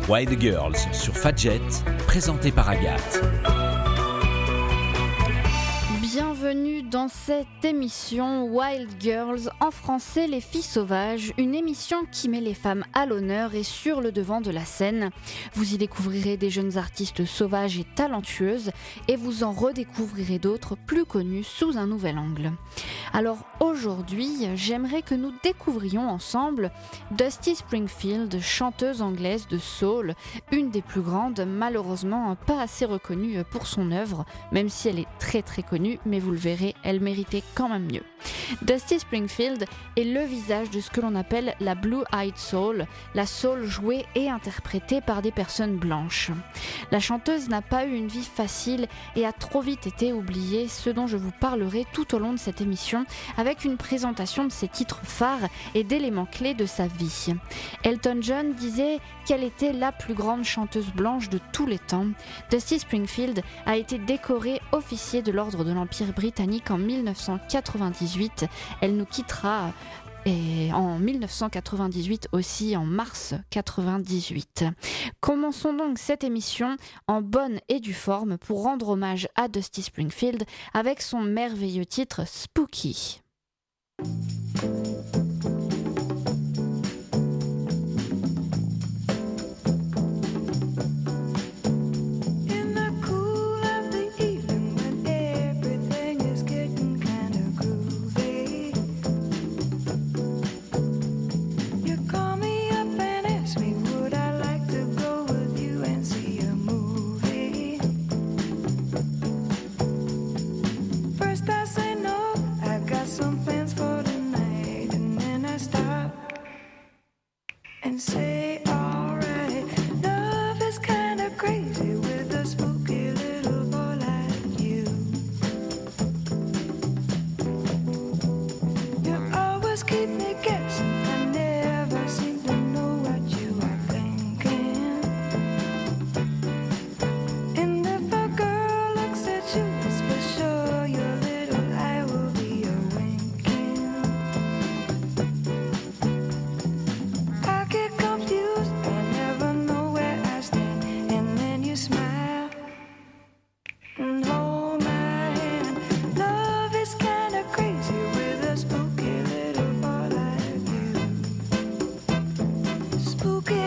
Wild Girls sur Fadjet, présenté par Agathe. Bienvenue dans cette émission Wild Girls, en français Les Filles Sauvages, une émission qui met les femmes à l'honneur et sur le devant de la scène. Vous y découvrirez des jeunes artistes sauvages et talentueuses et vous en redécouvrirez d'autres plus connues sous un nouvel angle. Alors aujourd'hui, j'aimerais que nous découvrions ensemble Dusty Springfield, chanteuse anglaise de soul, une des plus grandes, malheureusement pas assez reconnue pour son œuvre, même si elle est très très connue, mais vous le verrez, elle méritait quand même mieux. Dusty Springfield est le visage de ce que l'on appelle la Blue-Eyed Soul, la soul jouée et interprétée par des personnes blanches. La chanteuse n'a pas eu une vie facile et a trop vite été oubliée, ce dont je vous parlerai tout au long de cette émission, avec une présentation de ses titres phares et d'éléments clés de sa vie. Elton John disait qu'elle était la plus grande chanteuse blanche de tous les temps. Dusty Springfield a été décorée officier de l'ordre de l'Empire britannique en 1998. Elle nous quittera en 1998 aussi, en mars 98. Commençons donc cette émission en bonne et due forme pour rendre hommage à Dusty Springfield avec son merveilleux titre Spooky. Say alright, love is kinda crazy with a spooky little boy like you. You always keep me guessing, I never seem to know what you are thinking. And if a girl looks at you, it's for sure your little eye will be a winking. I get confused, I never know where I stand. And then you smile and hold my hand. Love is kinda crazy with a spooky little boy like you. Spooky.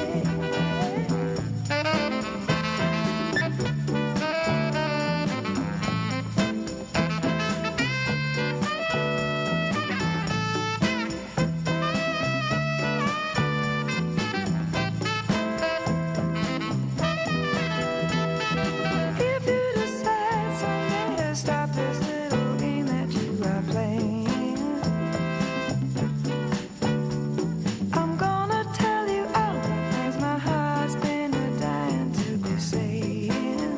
If you decide someday to stop this little game that you are playing, I'm gonna tell you all the things my heart's been dying to be saying.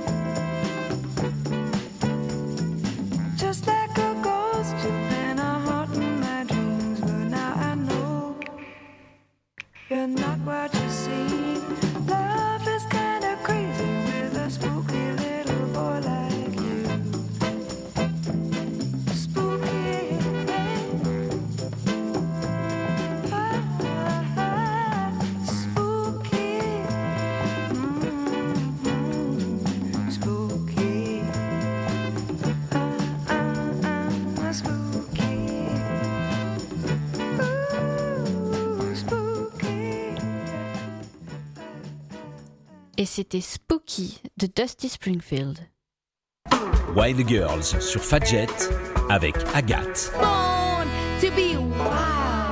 Just like a ghost, you've been a haunting my dreams, but now I know you're not what you seem. Love is kinda crazy with a spooky little boy like you. Spooky. Spooky. Spooky. Spooky. Ooh, spooky. Et c'était Spooky de Dusty Springfield. Wild Girls sur Fadjet avec Agathe. Born to be wild.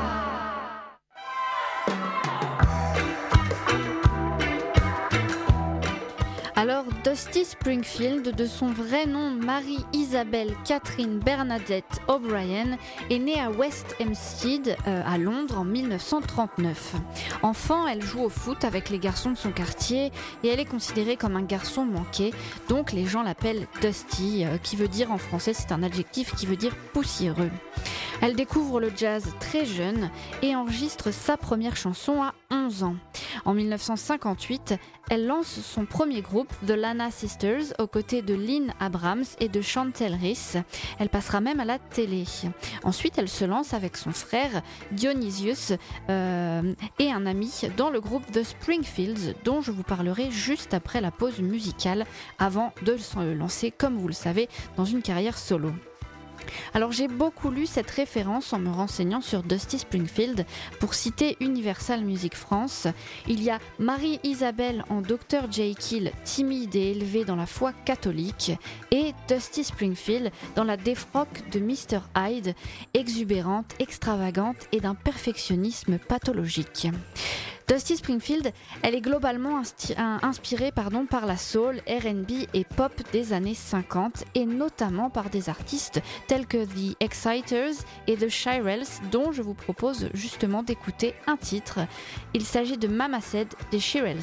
Alors, Dusty Springfield, de son vrai nom Marie-Isabelle Catherine Bernadette O'Brien, est née à West Hampstead, à Londres, en 1939. Enfant, elle joue au foot avec les garçons de son quartier et elle est considérée comme un garçon manqué, donc les gens l'appellent Dusty, qui veut dire en français, c'est un adjectif qui veut dire poussiéreux. Elle découvre le jazz très jeune et enregistre sa première chanson à 11 ans. En 1958, elle lance son premier groupe, The Lana Sisters aux côtés de Lynn Abrams et de Chantel Rice. Elle passera même à la télé. Ensuite, elle se lance avec son frère Dionysius et un ami dans le groupe The Springfields, dont je vous parlerai juste après la pause musicale, avant de se lancer, comme vous le savez, dans une carrière solo. Alors j'ai beaucoup lu cette référence en me renseignant sur Dusty Springfield. Pour citer Universal Music France, il y a Marie-Isabelle en Dr Jekyll, timide et élevée dans la foi catholique, et Dusty Springfield dans la défroque de Mr Hyde, exubérante, extravagante et d'un perfectionnisme pathologique. Dusty Springfield, elle est globalement inspirée par la soul, R&B et pop des années 50 et notamment par des artistes tels que The Exciters et The Shirelles, dont je vous propose justement d'écouter un titre. Il s'agit de Mama Said des Shirelles.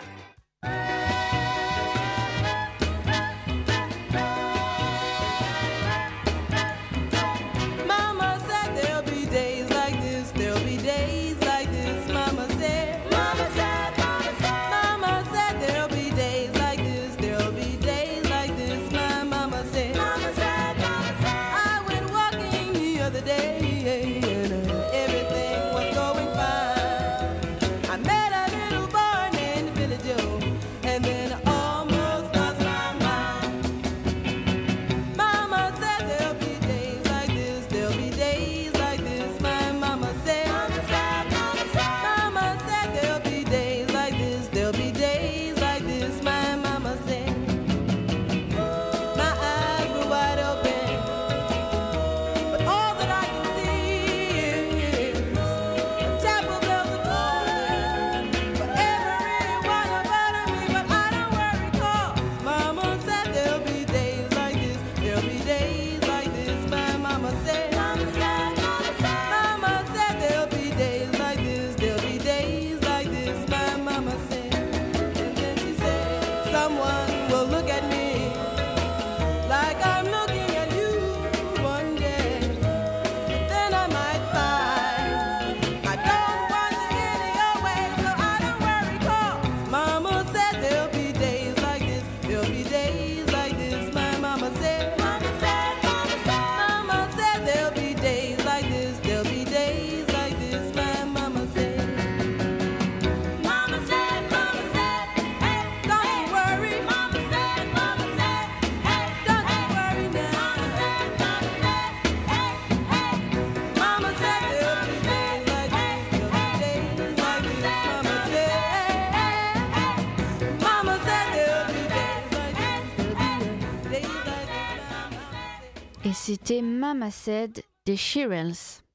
Et c'était Mama Said des Shirelles.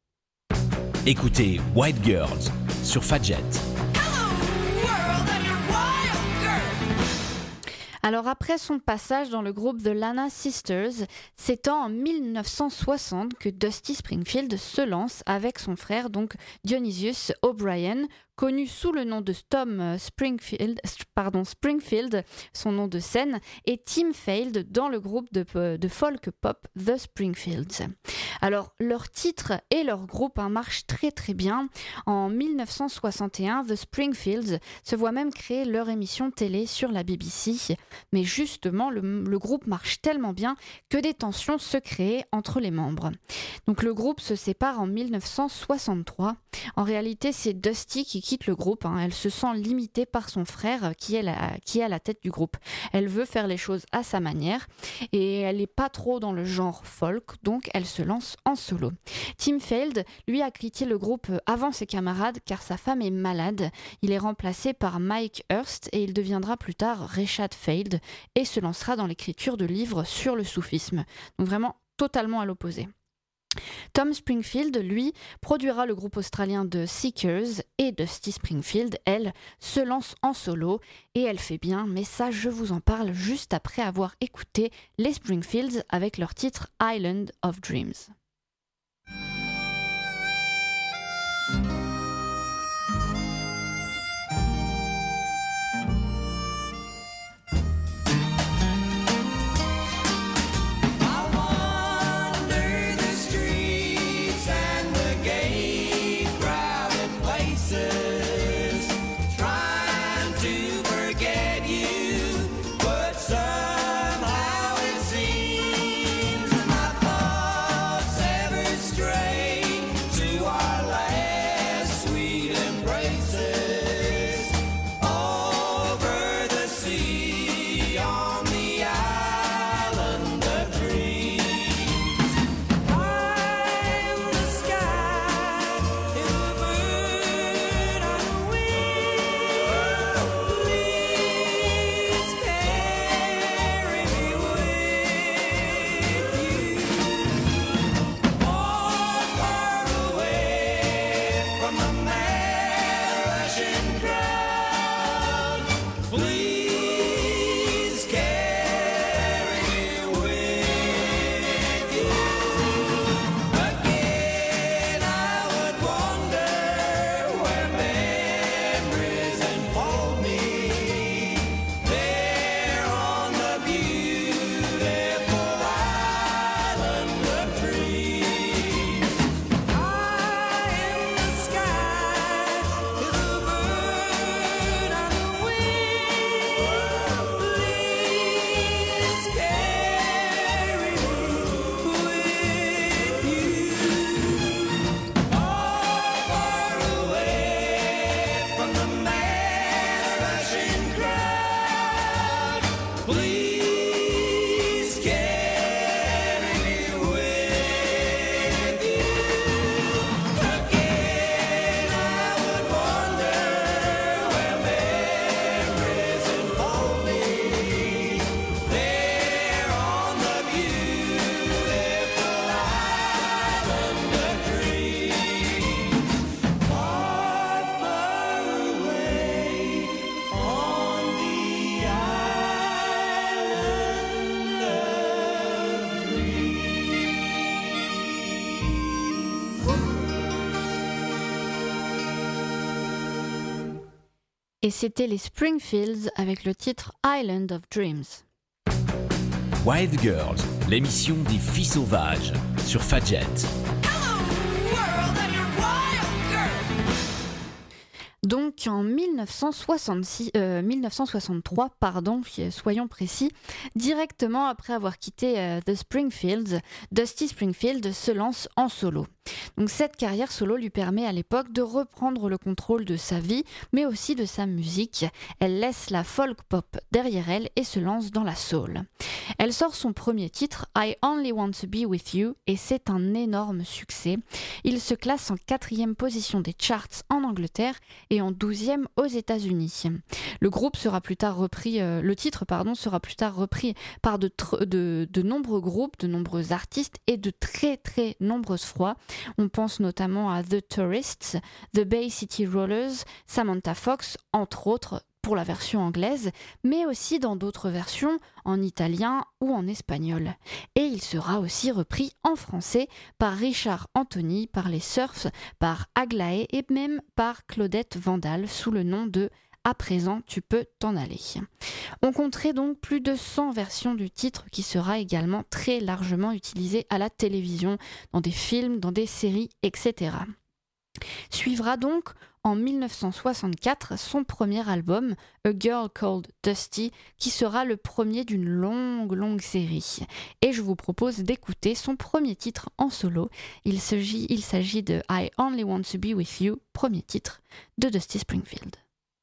Écoutez White Girls sur Fadjet. Alors après son passage dans le groupe The Lana Sisters, c'est en 1960 que Dusty Springfield se lance avec son frère, donc Dionysius O'Brien, connu sous le nom de Tom Springfield, son nom de scène, et Tim Field dans le groupe de folk pop The Springfields. Alors, leur titre et leur groupe marchent très très bien. En 1961, The Springfields se voit même créer leur émission télé sur la BBC. Mais justement, le groupe marche tellement bien que des tensions se créent entre les membres. Donc le groupe se sépare en 1963. En réalité, c'est Dusty qui quitte le groupe. Elle se sent limitée par son frère qui est à la tête du groupe. Elle veut faire les choses à sa manière et elle n'est pas trop dans le genre folk, donc elle se lance en solo. Tim Field, lui, a quitté le groupe avant ses camarades car sa femme est malade. Il est remplacé par Mike Hurst et il deviendra plus tard Reshad Field et se lancera dans l'écriture de livres sur le soufisme. Donc vraiment totalement à l'opposé. Tom Springfield, lui, produira le groupe australien de Seekers et Dusty Springfield, elle, se lance en solo et elle fait bien, mais ça je vous en parle juste après avoir écouté les Springfields avec leur titre Island of Dreams. But Et c'était les Springfields avec le titre Island of Dreams. Wild Girls, l'émission des filles sauvages sur Fadjet. Donc en 1963, soyons précis, directement après avoir quitté The Springfields, Dusty Springfield se lance en solo. Donc cette carrière solo lui permet à l'époque de reprendre le contrôle de sa vie, mais aussi de sa musique. Elle laisse la folk pop derrière elle et se lance dans la soul. Elle sort son premier titre, I Only Want to Be With You, et c'est un énorme succès. Il se classe en 4e position des charts en Angleterre et en 12e aux États-Unis. Le titre sera plus tard repris par de nombreux groupes, de nombreux artistes et de très très nombreuses fois. On pense notamment à The Tourists, The Bay City Rollers, Samantha Fox, entre autres, pour la version anglaise, mais aussi dans d'autres versions en italien ou en espagnol. Et il sera aussi repris en français par Richard Anthony, par les Surfs, par Aglaé et même par Claudette Vandal sous le nom de « À présent, tu peux t'en aller ». On compterait donc plus de 100 versions du titre qui sera également très largement utilisé à la télévision, dans des films, dans des séries, etc. Suivra donc en 1964 son premier album, A Girl Called Dusty, qui sera le premier d'une longue série. Et je vous propose d'écouter son premier titre en solo. Il s'agit de I Only Want to Be With You, premier titre de Dusty Springfield.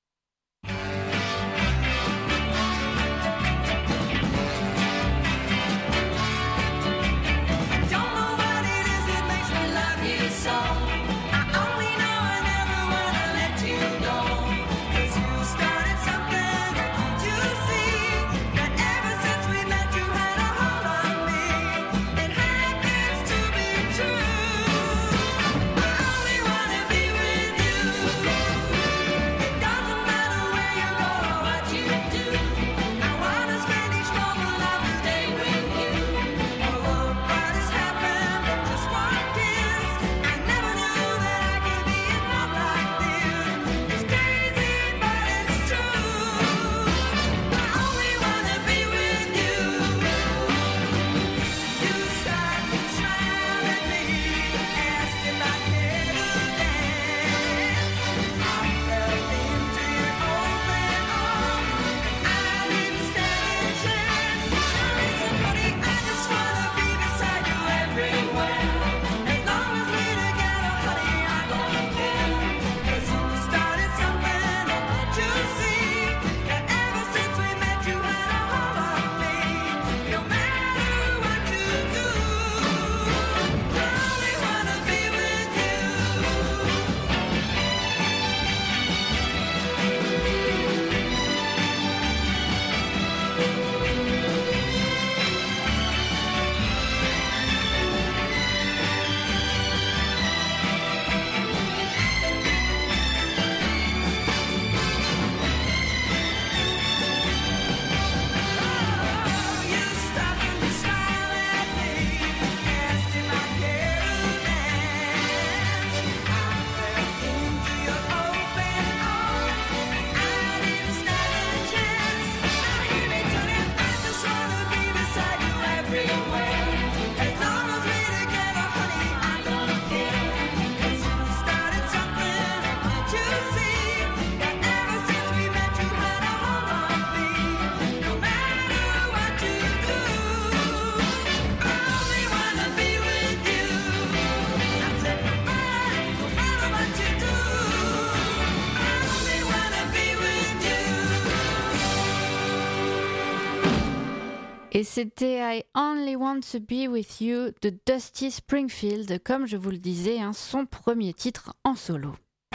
Et c'était I Only Want to Be With You de Dusty Springfield, comme je vous le disais, son premier titre en solo.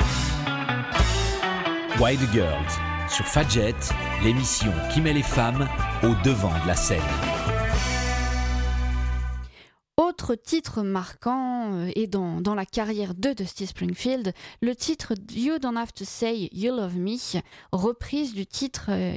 Wild Girls sur Fadjet, l'émission qui met les femmes au devant de la scène. Autre titre marquant et dans la carrière de Dusty Springfield, le titre You Don't Have to Say You Love Me, reprise du titre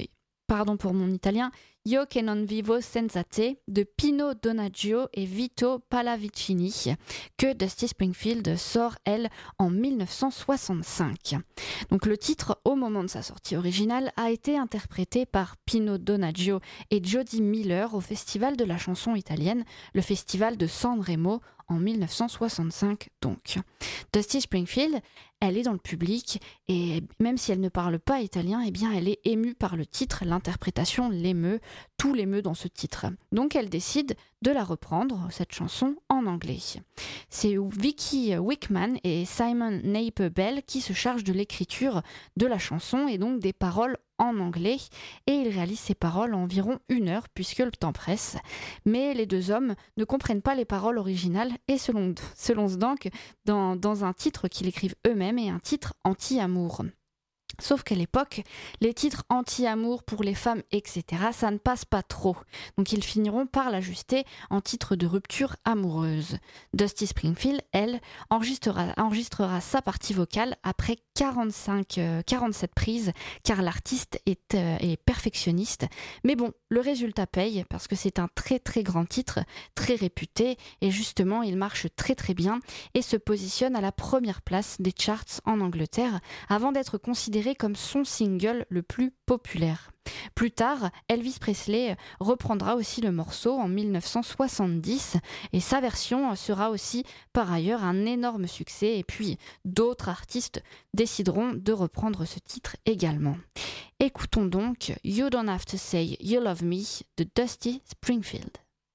pour mon italien, Io che non vivo senza te de Pino Donaggio et Vito Pallavicini, que Dusty Springfield sort, elle, en 1965. Donc le titre, au moment de sa sortie originale, a été interprété par Pino Donaggio et Jody Miller au Festival de la chanson italienne, le festival de Sanremo, en 1965 donc. Dusty Springfield, elle est dans le public et même si elle ne parle pas italien, eh bien elle est émue par le titre, l'interprétation l'émeut, tout l'émeut dans ce titre. Donc elle décide de la reprendre, cette chanson, en anglais. C'est Vicky Wickman et Simon Napier Bell qui se chargent de l'écriture de la chanson et donc des paroles en anglais, et ils réalisent ces paroles en environ 1 heure puisque le temps presse. Mais les deux hommes ne comprennent pas les paroles originales et se lancent donc dans un titre qu'ils écrivent eux-mêmes et un titre anti-amour. Sauf qu'à l'époque, les titres anti-amour pour les femmes, etc., ça ne passe pas trop. Donc ils finiront par l'ajuster en titre de rupture amoureuse. Dusty Springfield, elle, enregistrera sa partie vocale après 47 prises, car l'artiste est perfectionniste. Mais bon, le résultat paye, parce que c'est un très très grand titre, très réputé, et justement il marche très très bien, et se positionne à la première place des charts en Angleterre, avant d'être considéré comme son single le plus populaire. Plus tard, Elvis Presley reprendra aussi le morceau en 1970 et sa version sera aussi par ailleurs un énorme succès et puis d'autres artistes décideront de reprendre ce titre également. Écoutons donc You Don't Have to Say You Love Me de Dusty Springfield.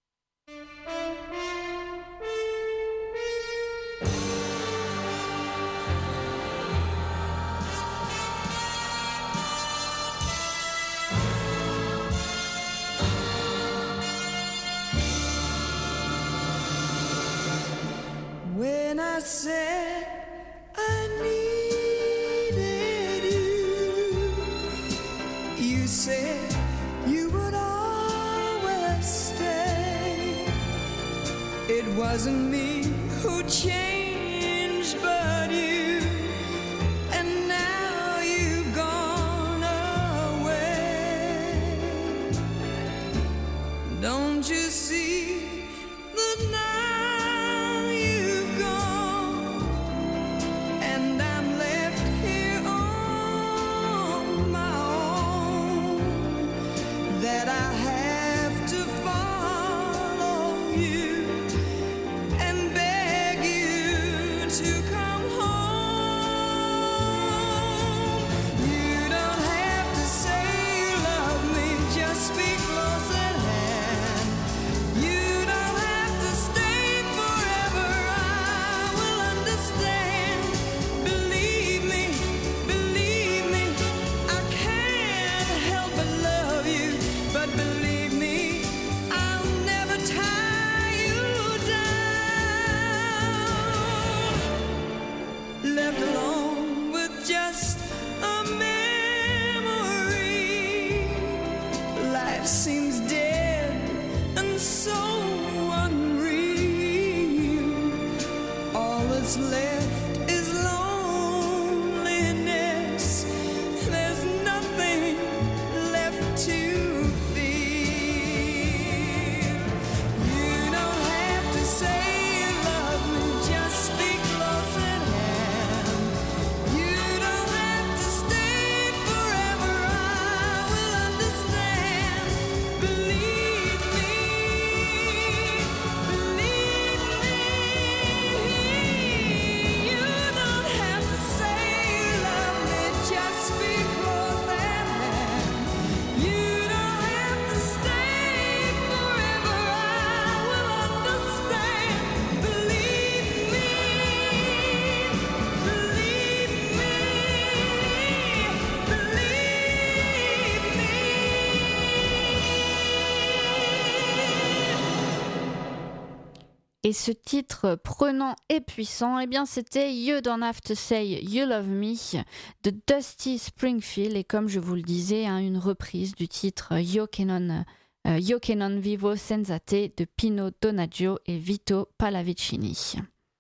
When I said I needed you, you said you would always stay. It wasn't me who changed, but you. And now you've gone away. Don't you see the night? That I have to follow you and beg you to come home. You don't have to say you love me, just speak close at hand. You don't have to stay forever, I will understand. Believe me, I can't help but love you. But believe me, I'll never tie you down. Left alone with just a memory. Life seems dead and so unreal. All that's left is loneliness. There's nothing left to Et ce titre prenant et puissant, eh bien c'était You Don't Have to Say You Love Me de Dusty Springfield. Et comme je vous le disais, une reprise du titre Io che non vivo senza te de Pino Donaggio et Vito Pallavicini.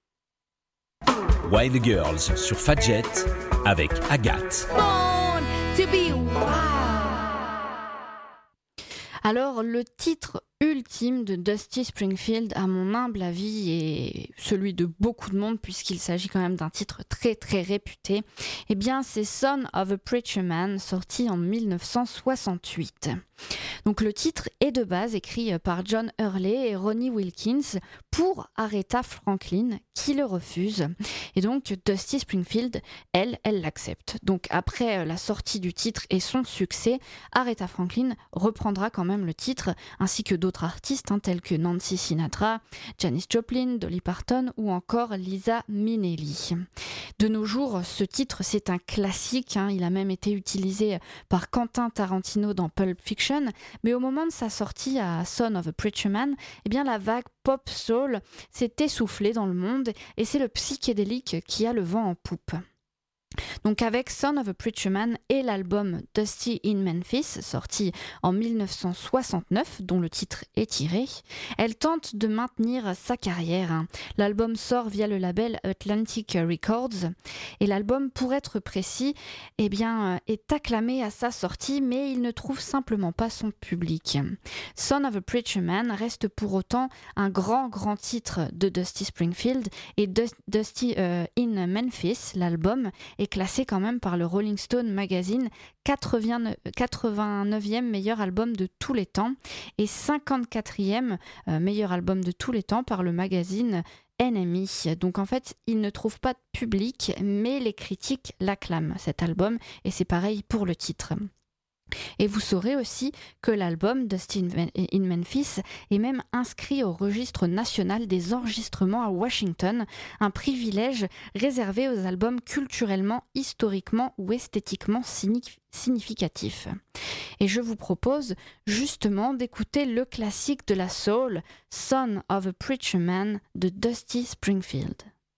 Wild Girls sur Fadjet avec Agathe. Born to be wild. Alors, le titre ultime de Dusty Springfield, à mon humble avis, et celui de beaucoup de monde, puisqu'il s'agit quand même d'un titre très très réputé, eh bien c'est Son of a Preacher Man, sorti en 1968. Donc le titre est de base écrit par John Hurley et Ronnie Wilkins pour Aretha Franklin, qui le refuse. Et donc Dusty Springfield, elle l'accepte. Donc après la sortie du titre et son succès, Aretha Franklin reprendra quand même le titre, ainsi que d'autres artistes tels que Nancy Sinatra, Janis Joplin, Dolly Parton ou encore Liza Minnelli. De nos jours, ce titre c'est un classique, il a même été utilisé par Quentin Tarantino dans Pulp Fiction, mais au moment de sa sortie à Son of a Preacher Man, eh bien la vague pop soul s'est essoufflée dans le monde et c'est le psychédélique qui a le vent en poupe. Donc avec Son of a Preacher Man et l'album Dusty in Memphis, sorti en 1969, dont le titre est tiré, elle tente de maintenir sa carrière. L'album sort via le label Atlantic Records et l'album, pour être précis, est acclamé à sa sortie, mais il ne trouve simplement pas son public. Son of a Preacher Man reste pour autant un grand titre de Dusty Springfield et Dusty in Memphis, l'album, est classé quand même par le Rolling Stone Magazine 89e meilleur album de tous les temps et 54e meilleur album de tous les temps par le magazine NME. Donc en fait, il ne trouve pas de public, mais les critiques l'acclament, cet album, et c'est pareil pour le titre. Et vous saurez aussi que l'album Dusty in Memphis est même inscrit au registre national des enregistrements à Washington, un privilège réservé aux albums culturellement, historiquement ou esthétiquement significatifs. Et je vous propose justement d'écouter le classique de la soul, Son of a Preacher Man de Dusty Springfield.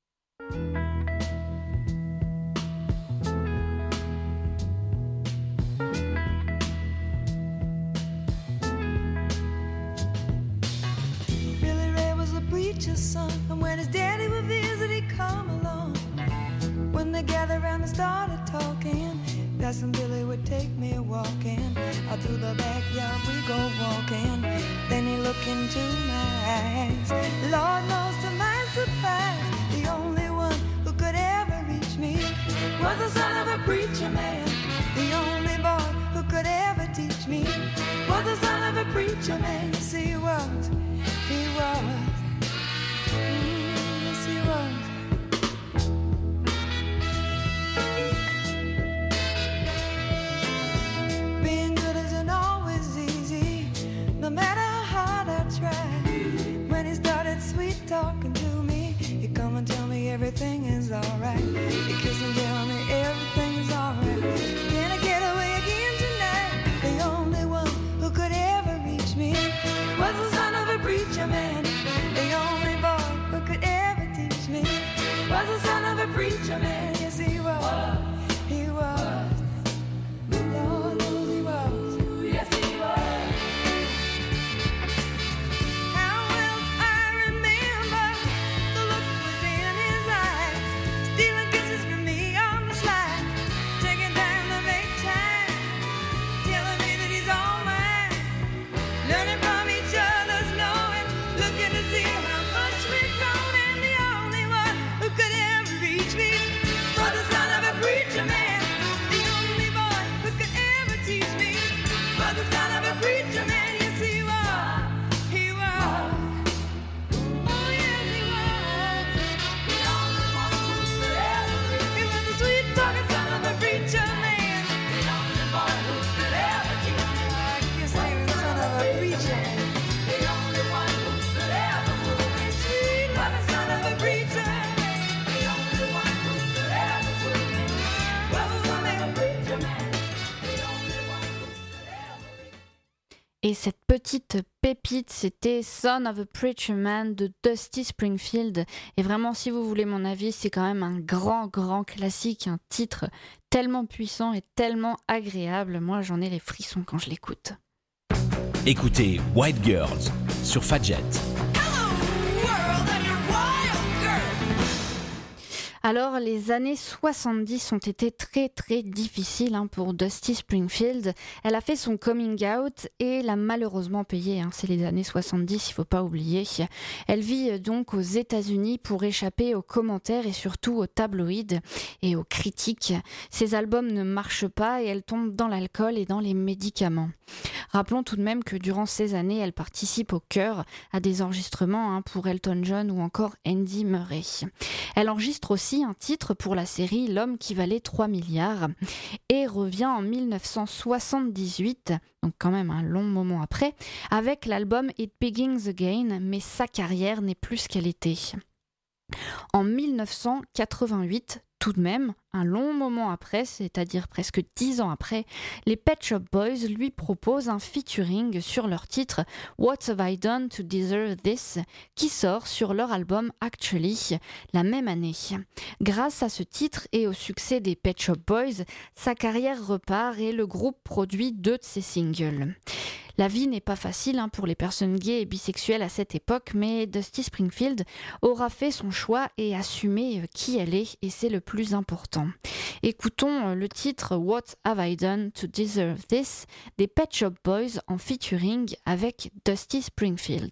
Preacher's son, and when his daddy would visit, he'd come along. When they gathered around and started talking, Cousin Billy would take me walking. Out through the backyard we go walking. Then he looked into my eyes. Lord knows to my surprise, the only one who could ever reach me was the son of a preacher man. The only boy who could ever teach me was the son of a preacher man. Yes, he was. He was. Yes, he was. Being good isn't always easy, no matter how hard I try. When he started sweet talking to me, he'd come and tell me everything is alright. He'd kiss and tell me everything is alright. Can I get away again tonight? The only one who could ever reach me was the son of a preacher man. The only boy who could ever teach me was the son of a preacher man. Yes, he was. He was. Lord knows he was. Yes, he was. How well I remember the look was in his eyes, stealing kisses from me on the slide, taking time to make time, telling me that he's all mine, learning from each other's knowing, looking to see how much we've grown, and the only one who could ever reach me was the son of a preacher man. The only boy who could ever teach me was the son of a preacher man. Yes, he was. He was. Oh, yes, he was. The only one who could ever reach me. He was the sweet talking son of a preacher man. The only boy who could ever teach me. I guess he was the son of a preacher man. The only one who could ever move me sweet was the son of a preacher man. The only one who could ever move me was the son of a preacher man. The only one who could ever. Et cette petite pépite, c'était Son of a Preacher Man de Dusty Springfield. Et vraiment, si vous voulez mon avis, c'est quand même un grand classique, un titre tellement puissant et tellement agréable. Moi, j'en ai les frissons quand je l'écoute. Écoutez White Girls sur Fadjet. Alors, les années 70 ont été très très difficiles pour Dusty Springfield. Elle a fait son coming out et l'a malheureusement payé. C'est les années 70, il ne faut pas oublier. Elle vit donc aux États-Unis pour échapper aux commentaires et surtout aux tabloïds et aux critiques. Ses albums ne marchent pas et elle tombe dans l'alcool et dans les médicaments. Rappelons tout de même que durant ces années, elle participe au chœur à des enregistrements pour Elton John ou encore Andy Murray. Elle enregistre aussi un titre pour la série L'homme qui valait 3 milliards et revient en 1978, donc quand même un long moment après, avec l'album It Begins Again, mais sa carrière n'est plus ce qu'elle était. En 1988, tout de même, un long moment après, c'est-à-dire presque 10 ans après, les Pet Shop Boys lui proposent un featuring sur leur titre What Have I Done to Deserve This, qui sort sur leur album Actually la même année. Grâce à ce titre et au succès des Pet Shop Boys, sa carrière repart et le groupe produit 2 de ses singles. La vie n'est pas facile pour les personnes gays et bisexuelles à cette époque, mais Dusty Springfield aura fait son choix et assumé qui elle est, et c'est le plus important. Écoutons le titre What Have I Done to Deserve This des Pet Shop Boys en featuring avec Dusty Springfield.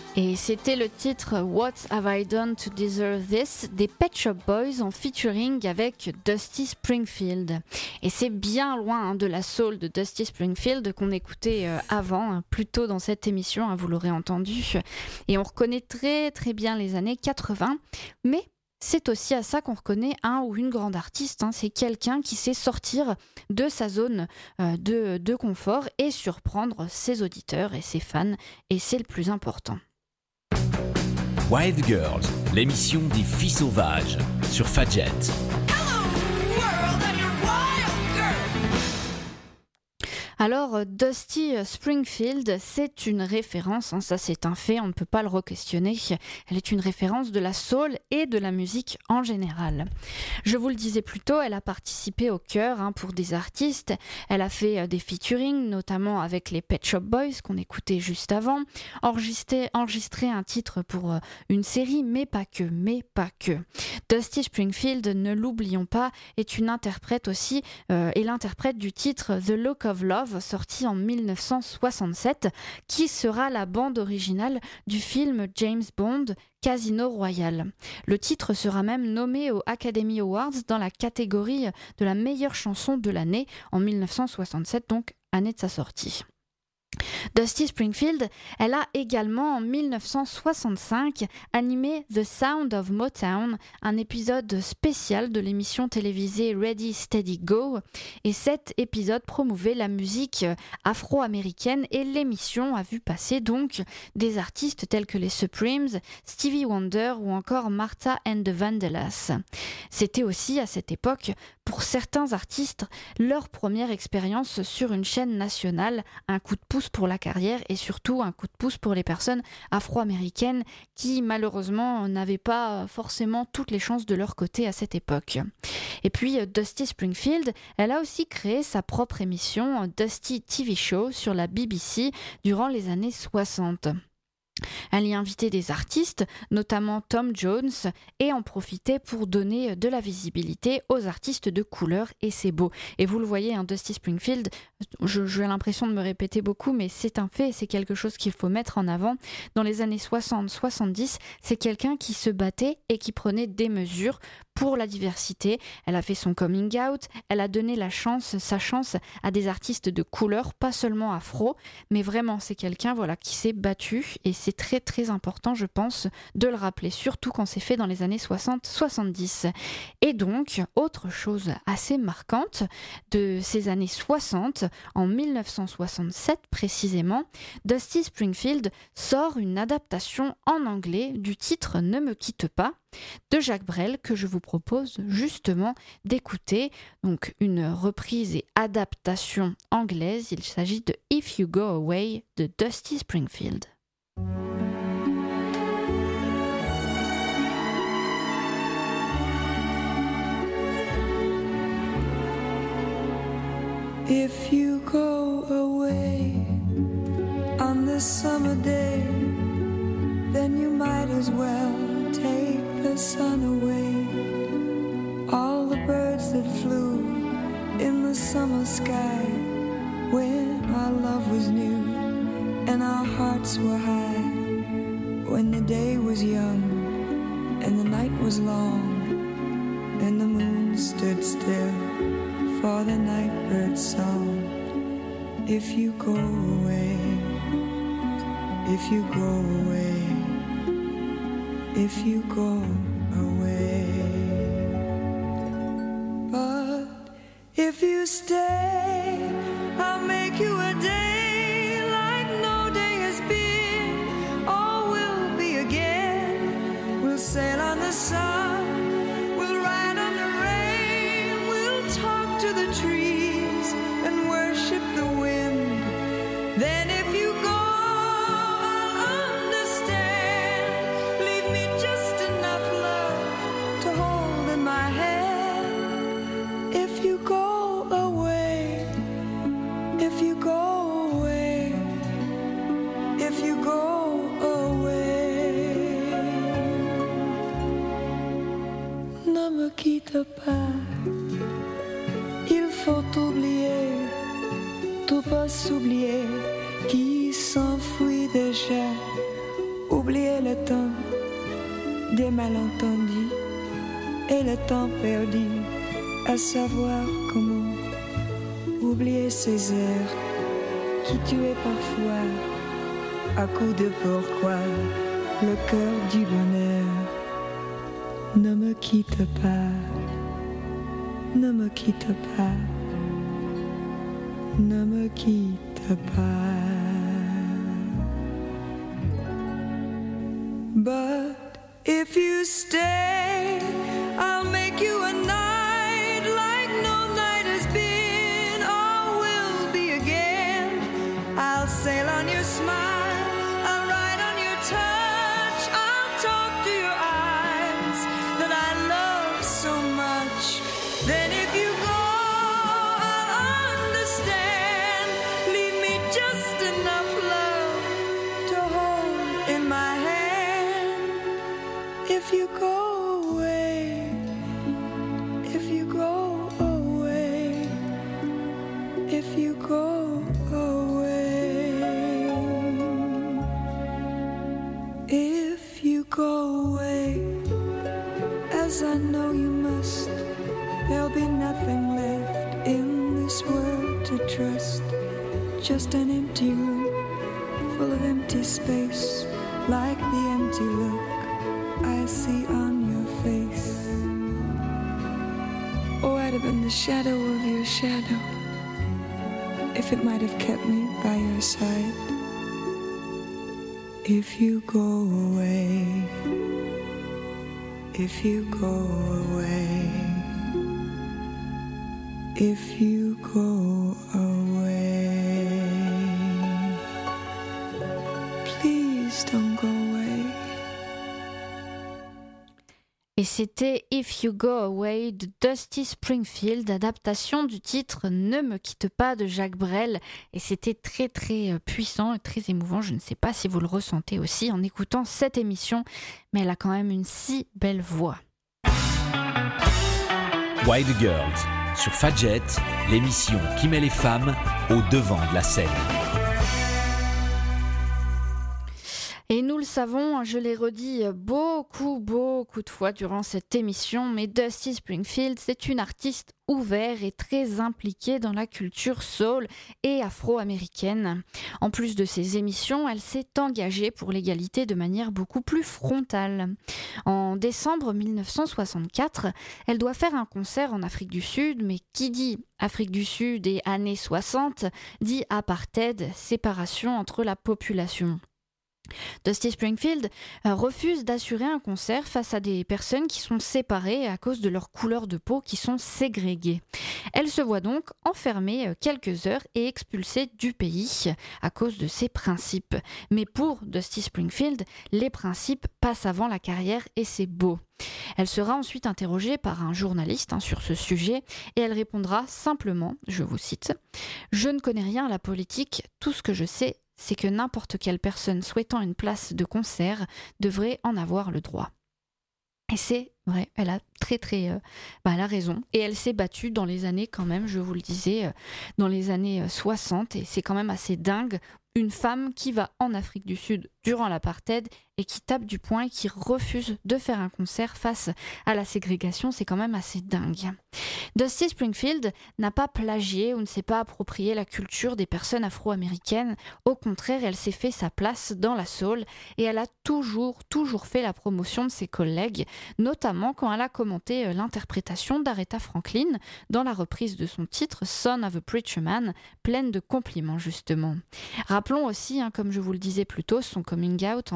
Et c'était le titre What Have I Done to Deserve This des Pet Shop Boys en featuring avec Dusty Springfield. Et c'est bien loin de la soul de Dusty Springfield qu'on écoutait avant, plus tôt dans cette émission, vous l'aurez entendu. Et on reconnaît très très bien les années 80, mais c'est aussi à ça qu'on reconnaît un ou une grande artiste. C'est quelqu'un qui sait sortir de sa zone de confort et surprendre ses auditeurs et ses fans, et c'est le plus important. Wild Girls, l'émission des filles sauvages sur Fadjet. Alors, Dusty Springfield, c'est une référence, ça c'est un fait, on ne peut pas le re-questionner. Elle est une référence de la soul et de la musique en général. Je vous le disais plus tôt, elle a participé au chœur pour des artistes. Elle a fait des featuring, notamment avec les Pet Shop Boys qu'on écoutait juste avant. Enregistré un titre pour une série, mais pas que. Dusty Springfield, ne l'oublions pas, est une interprète aussi, et l'interprète du titre The Look of Love, sorti en 1967, qui sera la bande originale du film James Bond Casino Royale. Le titre sera même nommé aux Academy Awards dans la catégorie de la meilleure chanson de l'année en 1967, donc année de sa sortie. Dusty Springfield, elle a également en 1965 animé The Sound of Motown, un épisode spécial de l'émission télévisée Ready Steady Go, et cet épisode promouvait la musique afro-américaine et l'émission a vu passer donc des artistes tels que les Supremes, Stevie Wonder ou encore Martha and the Vandellas. C'était aussi à cette époque, pour certains artistes, leur première expérience sur une chaîne nationale, un coup de pouce pour la carrière et surtout un coup de pouce pour les personnes afro-américaines qui malheureusement n'avaient pas forcément toutes les chances de leur côté à cette époque. Et puis Dusty Springfield, elle a aussi créé sa propre émission Dusty TV Show sur la BBC durant les années 60. Elle y invitait des artistes, notamment Tom Jones, et en profitait pour donner de la visibilité aux artistes de couleur, et c'est beau. Et vous le voyez, Dusty Springfield, j'ai l'impression de me répéter beaucoup, mais c'est un fait, c'est quelque chose qu'il faut mettre en avant. Dans les années 60-70, c'est quelqu'un qui se battait et qui prenait des mesures pour la diversité. Elle a fait son coming out, elle a donné sa chance à des artistes de couleur, pas seulement afro, mais vraiment c'est quelqu'un qui s'est battu, et c'est très très important, je pense, de le rappeler, surtout quand c'est fait dans les années 60-70. Et donc, autre chose assez marquante de ces années 60, en 1967 précisément, Dusty Springfield sort une adaptation en anglais du titre Ne me quitte pas de Jacques Brel, que je vous propose justement d'écouter. Donc une reprise et adaptation anglaise, il s'agit de If You Go Away de Dusty Springfield. If you go away on this summer day, then you might as well take the sun away. All the birds that flew in the summer sky when our love was new and our hearts were high, when the day was young and the night was long and the moon stood still for the night bird's song. If you go away, if you go away, if you go away. But if you stay, I'll make you a day like no day has been, or will be again. We'll sail on the sun, we'll ride on the rain, we'll talk to the trees and worship the wind. Then if you go, I'll understand. Leave me just enough love to hold in my hand. If you go away, if you go away, if you go away. Ne me quitte pas, il faut oublier, tout pas s'oublier, qui s'enfuit déjà oublier le temps des malentendus et le temps perdu à savoir comment oublier ces heures qui tuaient parfois à coups de pourquoi le cœur du bonheur. Ne me quitte pas, ne me quitte pas, ne me quitte pas. But if you stay, I'll make you a night like no night has been or will be again. I'll sail on your smile, I'll ride on your touch, I'll talk to your eyes that I love so much. Then if you go, I'll understand. Leave me just enough love to hold in my hand. If you go away, if you go away, if you go away, if you go away, as I know you must, there'll be nothing left in this world to trust. Just an empty room full of empty space, like the empty look I see on your face. Oh, I'd have been the shadow of your shadow if it might have kept me by your side. If you go away, if you go away, if you go away, please don't go away. Et c'était If You Go Away de Dusty Springfield, adaptation du titre Ne me quitte pas de Jacques Brel. Et c'était très très puissant et très émouvant. Je ne sais pas si vous le ressentez aussi en écoutant cette émission, mais elle a quand même une si belle voix. Wild Girls sur Fadjet, l'émission qui met les femmes au devant de la scène. Et nous le savons, je l'ai redit beaucoup de fois durant cette émission, mais Dusty Springfield, c'est une artiste ouverte et très impliquée dans la culture soul et afro-américaine. En plus de ses émissions, elle s'est engagée pour l'égalité de manière beaucoup plus frontale. En décembre 1964, elle doit faire un concert en Afrique du Sud, mais qui dit Afrique du Sud et années 60 dit apartheid, séparation entre la population. Dusty Springfield refuse d'assurer un concert face à des personnes qui sont séparées à cause de leur couleur de peau qui sont ségrégées. Elle se voit donc enfermée quelques heures et expulsée du pays à cause de ses principes. Mais pour Dusty Springfield, les principes passent avant la carrière et c'est beau. Elle sera ensuite interrogée par un journaliste sur ce sujet et elle répondra simplement, je vous cite, « Je ne connais rien à la politique, tout ce que je sais, c'est que n'importe quelle personne souhaitant une place de concert devrait en avoir le droit. » Et c'est vrai, elle a elle a raison. Et elle s'est battue dans les années quand même, je vous le disais, dans les années 60. Et c'est quand même assez dingue. Une femme qui va en Afrique du Sud durant l'apartheid et qui tape du poing et qui refuse de faire un concert face à la ségrégation, c'est quand même assez dingue. Dusty Springfield n'a pas plagié ou ne s'est pas approprié la culture des personnes afro-américaines. Au contraire, elle s'est fait sa place dans la soul et elle a toujours fait la promotion de ses collègues, notamment quand elle a commenté l'interprétation d'Aretha Franklin dans la reprise de son titre Son of a Preacher Man, pleine de compliments justement. Rappelons aussi, comme je vous le disais plus tôt, son coming out en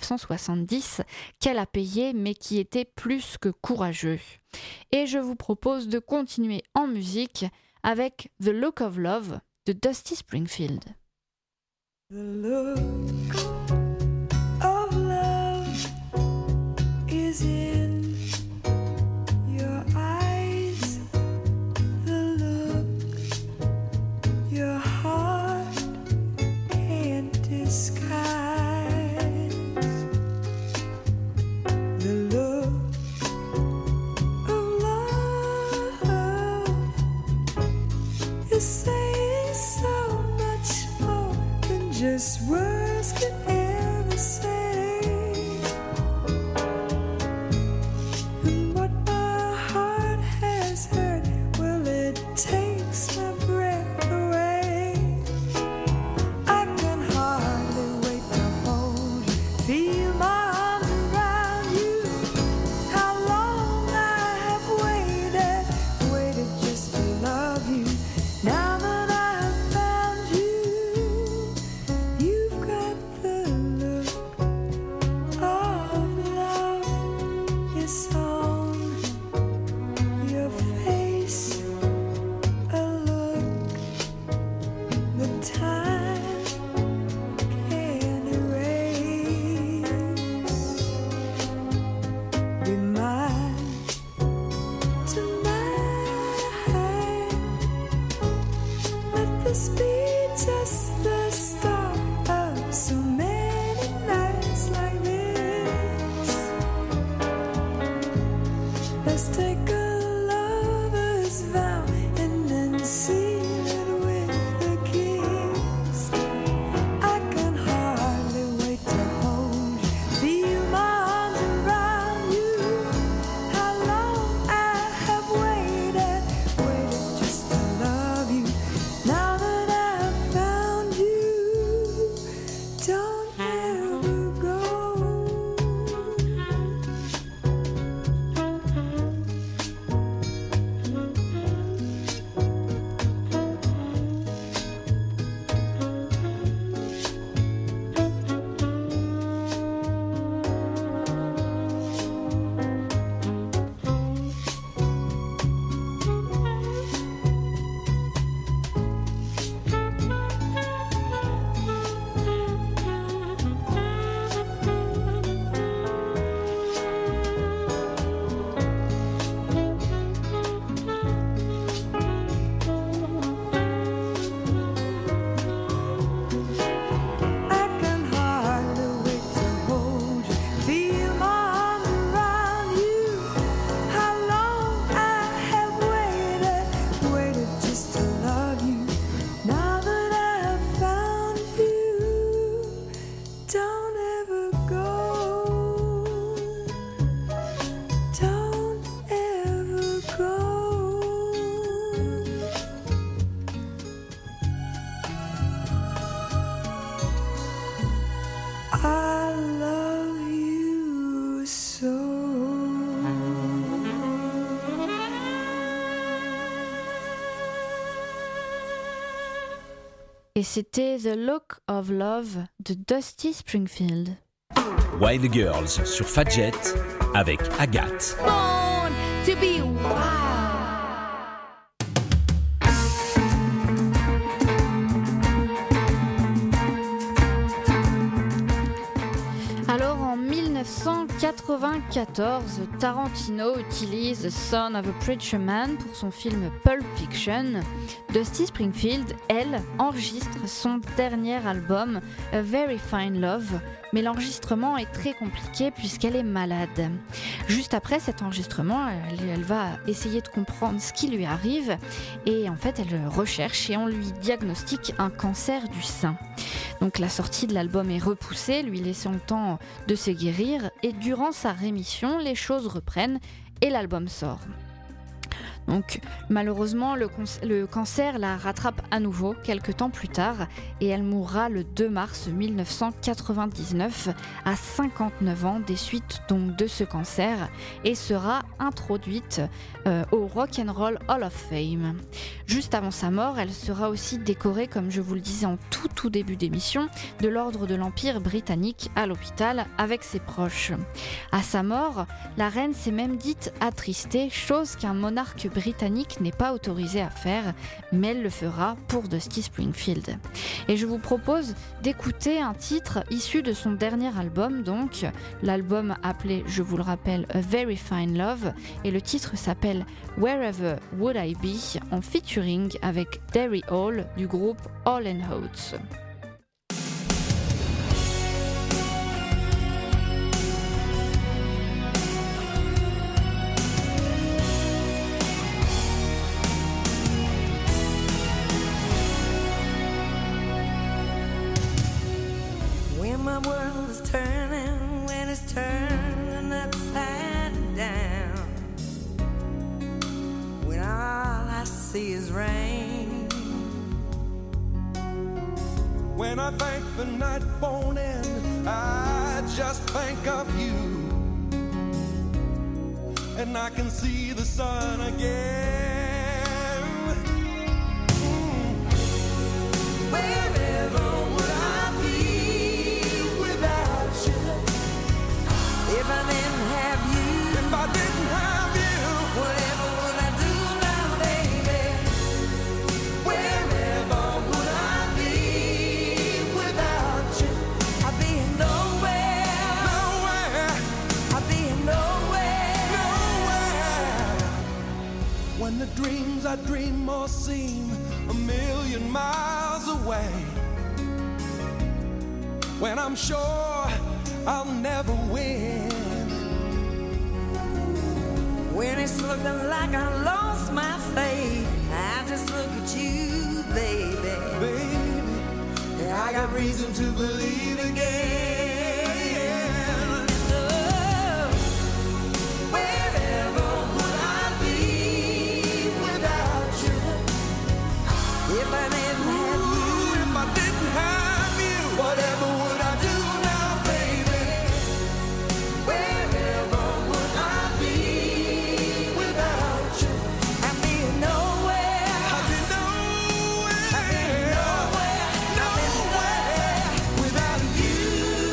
1970 qu'elle a payé mais qui était plus que courageux. Et je vous propose de continuer en musique avec The Look of Love de Dusty Springfield. The look of love is in your eyes. The look your heart can't disguise. The look of love is saying so much more than just words could ever say. just the start of so many nights like this. Let's take a lover's vow and then seal it with a kiss. I can hardly wait to hold you, feel my arms around you. How long I have waited just to love you. Now that I've found you, don't ever go. I can hardly wait to hold you, feel my arms around you. How long I have waited just to love you. Now that I've found you, don't ever go. Don't ever go. I love you so. Et c'était The Look of Love de Dusty Springfield. Wild Girls sur Fadjet avec Agathe. Born to be wild. Alors en 1994, Tarantino utilise Son of a Preacher Man pour son film Pulp Fiction. Dusty Springfield, elle, enregistre son dernier album A Very Fine Love, mais l'enregistrement est très compliqué puisqu'elle est malade. Juste après cet enregistrement, elle va essayer de comprendre ce qui lui arrive et en fait elle recherche et on lui diagnostique un cancer du sein. Donc la sortie de l'album est repoussée, lui laissant le temps de se guérir et durant sa rémission, les choses reprennent et l'album sort. Donc malheureusement, le cancer la rattrape à nouveau quelques temps plus tard et elle mourra le 2 mars 1999 à 59 ans des suites donc de ce cancer et sera introduite au Rock and Roll Hall of Fame. Juste avant sa mort, elle sera aussi décorée, comme je vous le disais en tout début d'émission, de l'ordre de l'Empire britannique à l'hôpital avec ses proches. À sa mort, la reine s'est même dite attristée, chose qu'un monarque britannique n'est pas autorisé à faire, mais elle le fera pour Dusty Springfield. Et je vous propose d'écouter un titre issu de son dernier album, donc l'album appelé, je vous le rappelle, A Very Fine Love, et le titre s'appelle Wherever Would I Be, en featuring avec Derry Hall du groupe Hall & Oates. My world is turning when it's turning upside down. When all I see is rain. When I think the night won't end, I just think of you. And I can see the sun again. Wherever would I be without you? If I didn't have you, If I didn't have you, whatever would I do now, baby? wherever would I be without you? I'd be nowhere. Nowhere, I'd be nowhere. nowhere. When the dreams I dream all seem a million miles miles away, when I'm sure I'll never win. When it's looking like I lost my faith, I just look at you, baby. Baby, I got reason to believe again. Oh, wherever would I be without you? If I didn't have you, If I didn't have you, whatever would I do now, baby? wherever would I be without you? I'd be nowhere. I'd be nowhere, Nowhere. nowhere without you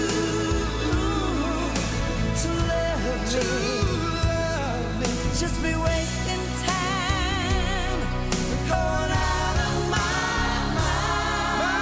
To love to me, love me. just be wasting time, going out of my mind.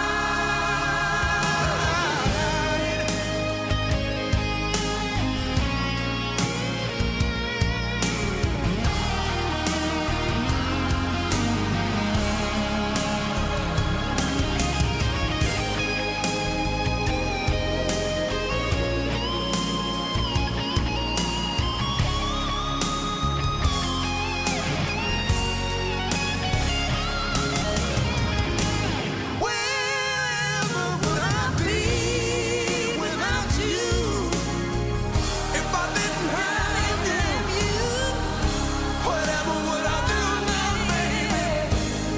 Wherever would I be without you? If I didn't have you, whatever would I do now, baby?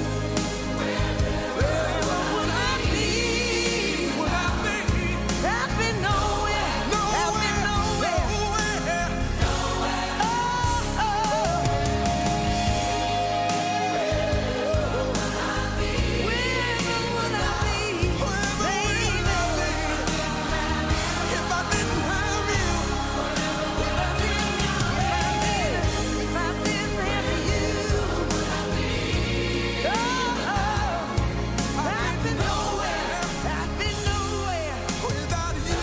Wherever would I be without me? I'd be nowhere. I'd be nowhere. Oh, oh. Wherever would I be, baby? If I didn't have you, If I didn't have you, oh, I'd be nowhere. I'd be nowhere. without you.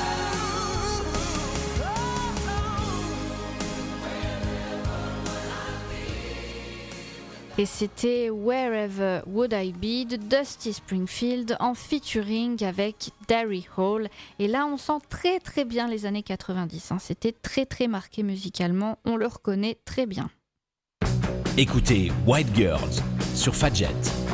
Et c'était Wherever Would I Be de Dusty Springfield en featuring avec Darry Hall. Et là, on sent très très bien les années 90. C'était très très marqué musicalement, on le reconnaît très bien. Écoutez White Girls sur Fadjet.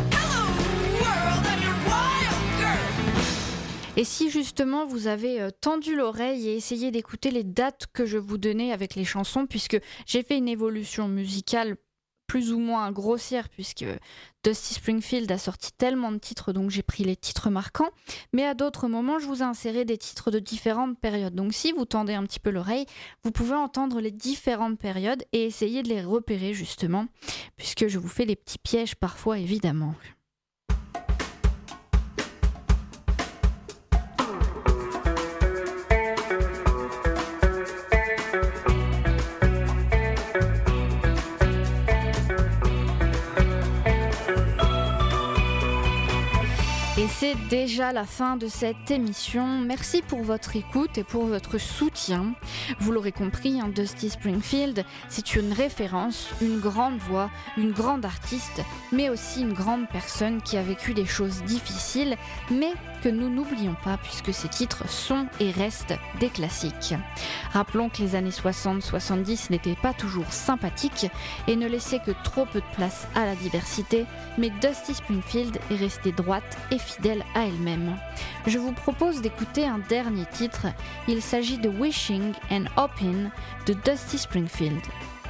Et si justement vous avez tendu l'oreille et essayé d'écouter les dates que je vous donnais avec les chansons, puisque j'ai fait une évolution musicale plus ou moins grossière, puisque Dusty Springfield a sorti tellement de titres, donc j'ai pris les titres marquants, mais à d'autres moments je vous ai inséré des titres de différentes périodes. Donc si vous tendez un petit peu l'oreille, vous pouvez entendre les différentes périodes et essayer de les repérer justement, puisque je vous fais des petits pièges parfois évidemment. Et c'est déjà la fin de cette émission. Merci pour votre écoute et pour votre soutien. Vous l'aurez compris, Dusty Springfield, c'est une référence, une grande voix, une grande artiste, mais aussi une grande personne qui a vécu des choses difficiles, mais que nous n'oublions pas puisque ces titres sont et restent des classiques. Rappelons que les années 60-70 n'étaient pas toujours sympathiques et ne laissaient que trop peu de place à la diversité, mais Dusty Springfield est restée droite et fidèle à elle-même. Je vous propose d'écouter un dernier titre. Il s'agit de Wishing and Hoping de Dusty Springfield.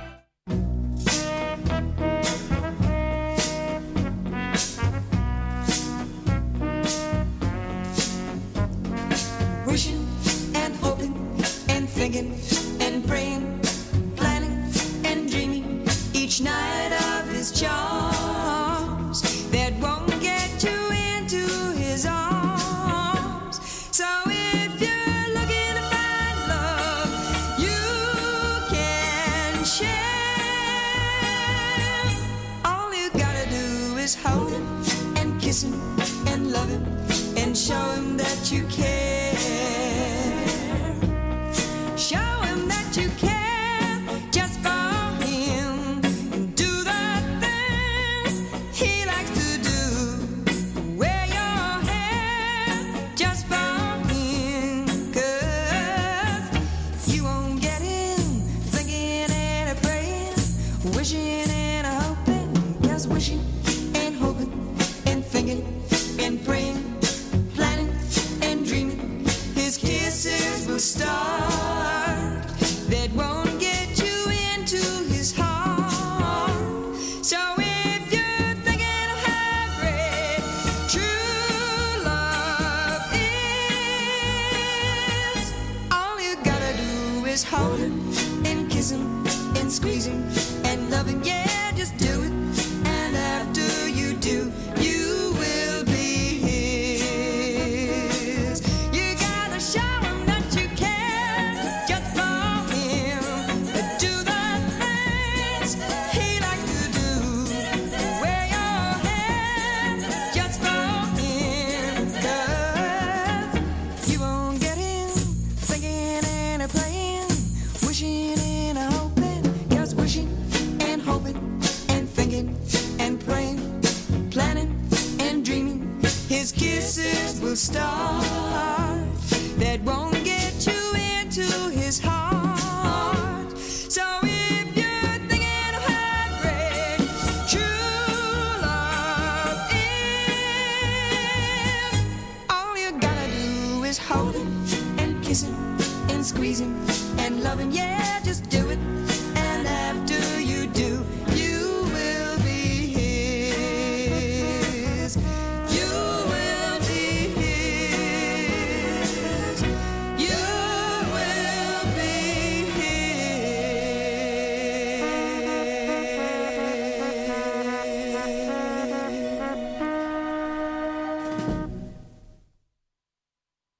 Wishing and hoping and thinking and praying, planning and dreaming each night of his charms that won't get you into his arms. So if you're looking to find love, you can share. All you gotta do is hold him and kiss him and love him and show him that you care. Show him that you care just for him. Do the things he likes to do. Wear your hold him and kiss him and squeeze him and love him. Yeah, just do it. And after you do, you will be his. You gotta show him that you care just for him. Do the things he likes to do. Wear your hair just for him. 'Cause you won't get him thinking and a praying, wishing and a hoping. Just wishing and hoping and thinking and praying, planning and dreaming. His kisses will start that won't get you into his heart. So if you're thinking of heartbreak, true love is. All you gotta do is hold him and kiss him and squeeze him and love him. Yeah, just do it.